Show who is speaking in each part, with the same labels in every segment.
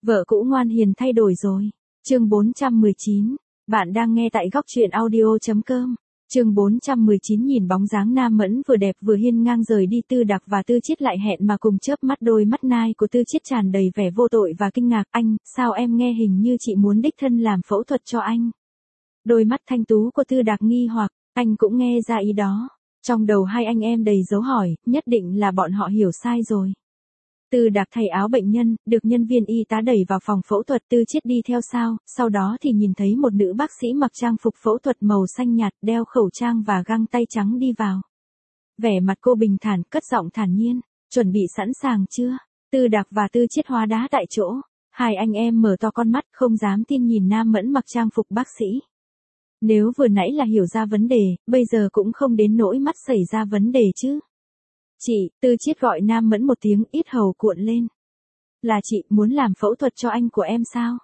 Speaker 1: Vợ cũ ngoan hiền thay đổi rồi. Chương 419. Bạn đang nghe tại góc truyện audio.com. Chương 419 nhìn bóng dáng Nam Mẫn vừa đẹp vừa hiên ngang rời đi, Tư Đạc và Tư Chiết lại hẹn mà cùng chớp mắt, đôi mắt nai của Tư Chiết tràn đầy vẻ vô tội và kinh ngạc. Anh, sao em nghe hình như chị muốn đích thân làm phẫu thuật cho anh? Đôi mắt thanh tú của Tư Đạc nghi hoặc, anh cũng nghe ra ý đó. Trong đầu hai anh em đầy dấu hỏi, nhất định là bọn họ hiểu sai rồi. Tư Đạc thay áo bệnh nhân, được nhân viên y tá đẩy vào phòng phẫu thuật, Tư Chiết đi theo sau đó thì nhìn thấy một nữ bác sĩ mặc trang phục phẫu thuật màu xanh nhạt, đeo khẩu trang và găng tay trắng đi vào. Vẻ mặt cô bình thản, cất giọng thản nhiên, chuẩn bị sẵn sàng chưa? Tư Đạc và Tư Chiết hóa đá tại chỗ, hai anh em mở to con mắt không dám tin nhìn Nam Mẫn mặc trang phục bác sĩ. Nếu vừa nãy là hiểu ra vấn đề, bây giờ cũng không đến nỗi mắt xảy ra vấn đề chứ. Chị, Tư Chiết gọi Nam Mẫn một tiếng, yết hầu cuộn lên. Là chị, muốn làm phẫu thuật cho anh của em sao?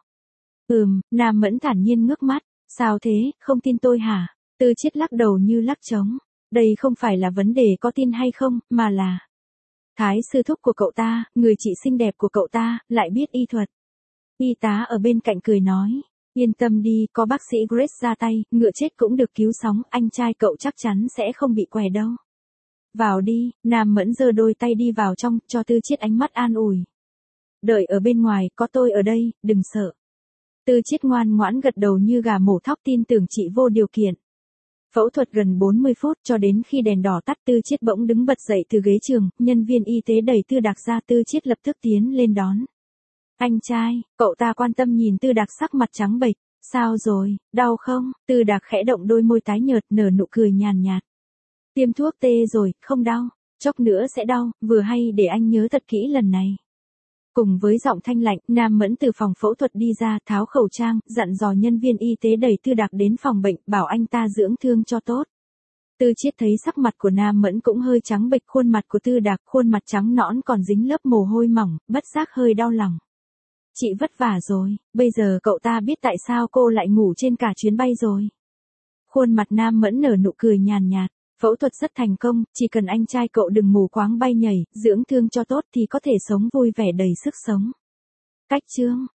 Speaker 1: Nam Mẫn thản nhiên ngước mắt. Sao thế, không tin tôi hả? Tư Chiết lắc đầu như lắc trống. Đây không phải là vấn đề có tin hay không, mà là Thái sư thúc của cậu ta, người chị xinh đẹp của cậu ta, lại biết y thuật. Y tá ở bên cạnh cười nói. Yên tâm đi, có bác sĩ Grace ra tay, ngựa chết cũng được cứu sống, anh trai cậu chắc chắn sẽ không bị què đâu. Vào đi, Nam Mẫn giơ đôi tay đi vào trong, cho Tư Chiết ánh mắt an ủi. Đợi ở bên ngoài, có tôi ở đây, đừng sợ. Tư Chiết ngoan ngoãn gật đầu như gà mổ thóc, tin tưởng chị vô điều kiện. Phẫu thuật gần 40 phút, cho đến khi đèn đỏ tắt, Tư Chiết bỗng đứng bật dậy từ ghế trường, nhân viên y tế đẩy Tư Đạc ra, Tư Chiết lập tức tiến lên đón. Anh trai, cậu ta quan tâm nhìn Tư Đạc, sắc mặt trắng bệch. Sao rồi, đau không? Tư Đạc khẽ động đôi môi tái nhợt, nở nụ cười nhàn nhạt. Tiêm thuốc tê rồi, không đau, chốc nữa sẽ đau, vừa hay để anh nhớ thật kỹ lần này. Cùng với giọng thanh lạnh, Nam Mẫn từ phòng phẫu thuật đi ra, tháo khẩu trang, dặn dò nhân viên y tế đẩy Tư Đạc đến phòng bệnh, bảo anh ta dưỡng thương cho tốt. Tư Chiết thấy sắc mặt của Nam Mẫn cũng hơi trắng bệch, khuôn mặt của Tư Đạc, khuôn mặt trắng nõn còn dính lớp mồ hôi mỏng, bất giác hơi đau lòng. Chị vất vả rồi, bây giờ cậu ta biết tại sao cô lại ngủ trên cả chuyến bay rồi. Khuôn mặt Nam Mẫn nở nụ cười nhàn nhạt. Phẫu thuật rất thành công, chỉ cần anh trai cậu đừng mù quáng bay nhảy, dưỡng thương cho tốt thì có thể sống vui vẻ đầy sức sống. Cách chương